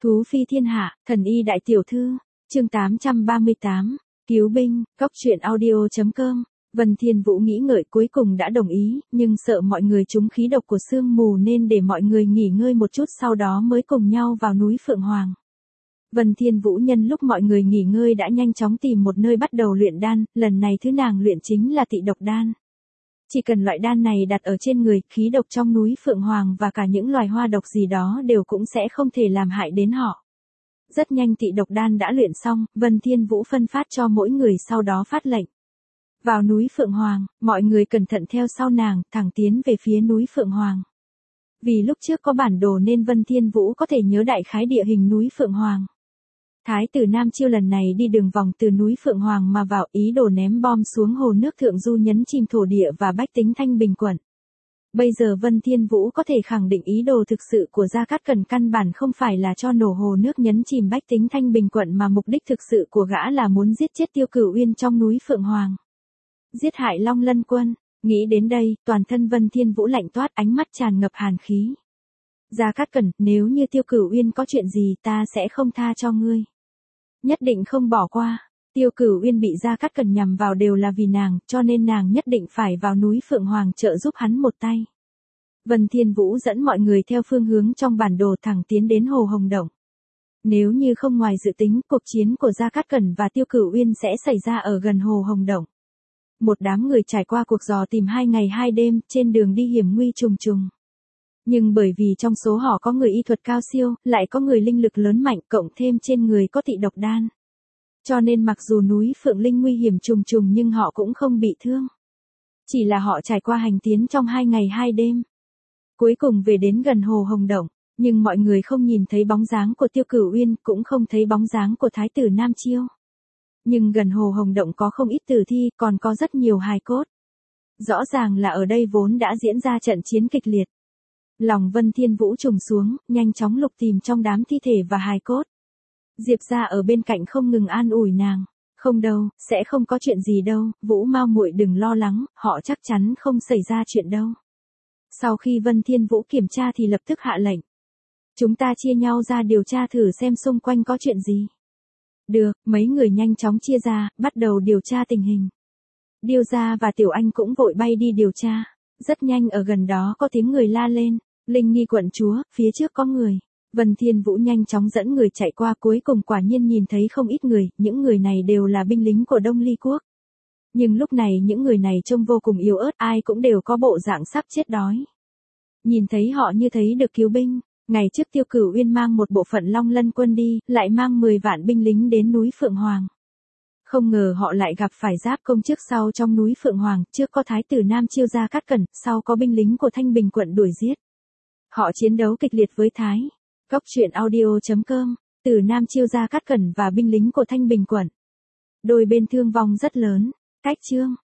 Thú phi thiên hạ, thần y đại tiểu thư, chương 838, cứu binh, góc truyện audio.com. Vân Thiên Vũ nghĩ ngợi cuối cùng đã đồng ý, nhưng sợ mọi người trúng khí độc của sương mù nên để mọi người nghỉ ngơi một chút sau đó mới cùng nhau vào núi Phượng Hoàng. Vân Thiên Vũ nhân lúc mọi người nghỉ ngơi đã nhanh chóng tìm một nơi bắt đầu luyện đan, lần này thứ nàng luyện chính là tị độc đan. Chỉ cần loại đan này đặt ở trên người, khí độc trong núi Phượng Hoàng và cả những loài hoa độc gì đó đều cũng sẽ không thể làm hại đến họ. Rất nhanh tị độc đan đã luyện xong, Vân Thiên Vũ phân phát cho mỗi người sau đó phát lệnh. Vào núi Phượng Hoàng, mọi người cẩn thận theo sau nàng, thẳng tiến về phía núi Phượng Hoàng. Vì lúc trước có bản đồ nên Vân Thiên Vũ có thể nhớ đại khái địa hình núi Phượng Hoàng. Thái tử Nam Chiêu lần này đi đường vòng từ núi Phượng Hoàng mà vào, ý đồ ném bom xuống hồ nước Thượng Du nhấn chìm thổ địa và bách tính Thanh Bình quận. Bây giờ Vân Thiên Vũ có thể khẳng định ý đồ thực sự của Gia Cát Cẩn căn bản không phải là cho nổ hồ nước nhấn chìm bách tính Thanh Bình quận mà mục đích thực sự của gã là muốn giết chết Tiêu Cửu Uyên trong núi Phượng Hoàng. Giết hại Long Lân quân, nghĩ đến đây, toàn thân Vân Thiên Vũ lạnh toát, ánh mắt tràn ngập hàn khí. Gia Cát Cẩn, nếu như Tiêu Cửu Uyên có chuyện gì ta sẽ không tha cho ngươi. Nhất định không bỏ qua. Tiêu Cửu Uyên bị Gia Cát Cẩn nhằm vào đều là vì nàng, cho nên nàng nhất định phải vào núi Phượng Hoàng trợ giúp hắn một tay. Vân Thiên Vũ dẫn mọi người theo phương hướng trong bản đồ thẳng tiến đến Hồ Hồng Động. Nếu như không ngoài dự tính, cuộc chiến của Gia Cát Cẩn và Tiêu Cửu Uyên sẽ xảy ra ở gần Hồ Hồng Động. Một đám người trải qua cuộc dò tìm 2 ngày 2 đêm, trên đường đi hiểm nguy trùng trùng. Nhưng bởi vì trong số họ có người y thuật cao siêu, lại có người linh lực lớn mạnh, cộng thêm trên người có tị độc đan. Cho nên mặc dù núi Phượng Linh nguy hiểm trùng trùng nhưng họ cũng không bị thương. Chỉ là họ trải qua hành tiến trong 2 ngày 2 đêm. Cuối cùng về đến gần Hồ Hồng Động, nhưng mọi người không nhìn thấy bóng dáng của Tiêu Cửu Uyên, cũng không thấy bóng dáng của Thái tử Nam Chiêu. Nhưng gần Hồ Hồng Động có không ít tử thi, còn có rất nhiều hài cốt. Rõ ràng là ở đây vốn đã diễn ra trận chiến kịch liệt. Lòng Vân Thiên Vũ trùng xuống, nhanh chóng lục tìm trong đám thi thể và hài cốt. Diệp gia ở bên cạnh không ngừng an ủi nàng. Không đâu, sẽ không có chuyện gì đâu, Vũ Mao muội đừng lo lắng, họ chắc chắn không xảy ra chuyện đâu. Sau khi Vân Thiên Vũ kiểm tra thì lập tức hạ lệnh. Chúng ta chia nhau ra điều tra thử xem xung quanh có chuyện gì. Được, mấy người nhanh chóng chia ra, bắt đầu điều tra tình hình. Điêu gia và Tiểu Anh cũng vội bay đi điều tra. Rất nhanh ở gần đó có tiếng người la lên. Linh Nghi quận chúa, phía trước có người. Vân Thiên Vũ nhanh chóng dẫn người chạy qua, cuối cùng quả nhiên nhìn thấy không ít người, những người này đều là binh lính của Đông Ly quốc. Nhưng lúc này những người này trông vô cùng yếu ớt, ai cũng đều có bộ dạng sắp chết đói. Nhìn thấy họ như thấy được cứu binh. Ngày trước Tiêu Cửu Uyên mang một bộ phận Long Lân quân đi, lại mang 10 vạn binh lính đến núi Phượng Hoàng. Không ngờ họ lại gặp phải giáp công trước sau trong núi Phượng Hoàng, trước có Thái tử Nam Chiêu Gia Cát Cẩn, sau có binh lính của Thanh Bình quận đuổi giết. Họ chiến đấu kịch liệt với Thái. Góc truyện audio.com, Tử Nam Chiêu Gia Cát Cẩn và binh lính của Thanh Bình quận. Đôi bên thương vong rất lớn. Cách chương.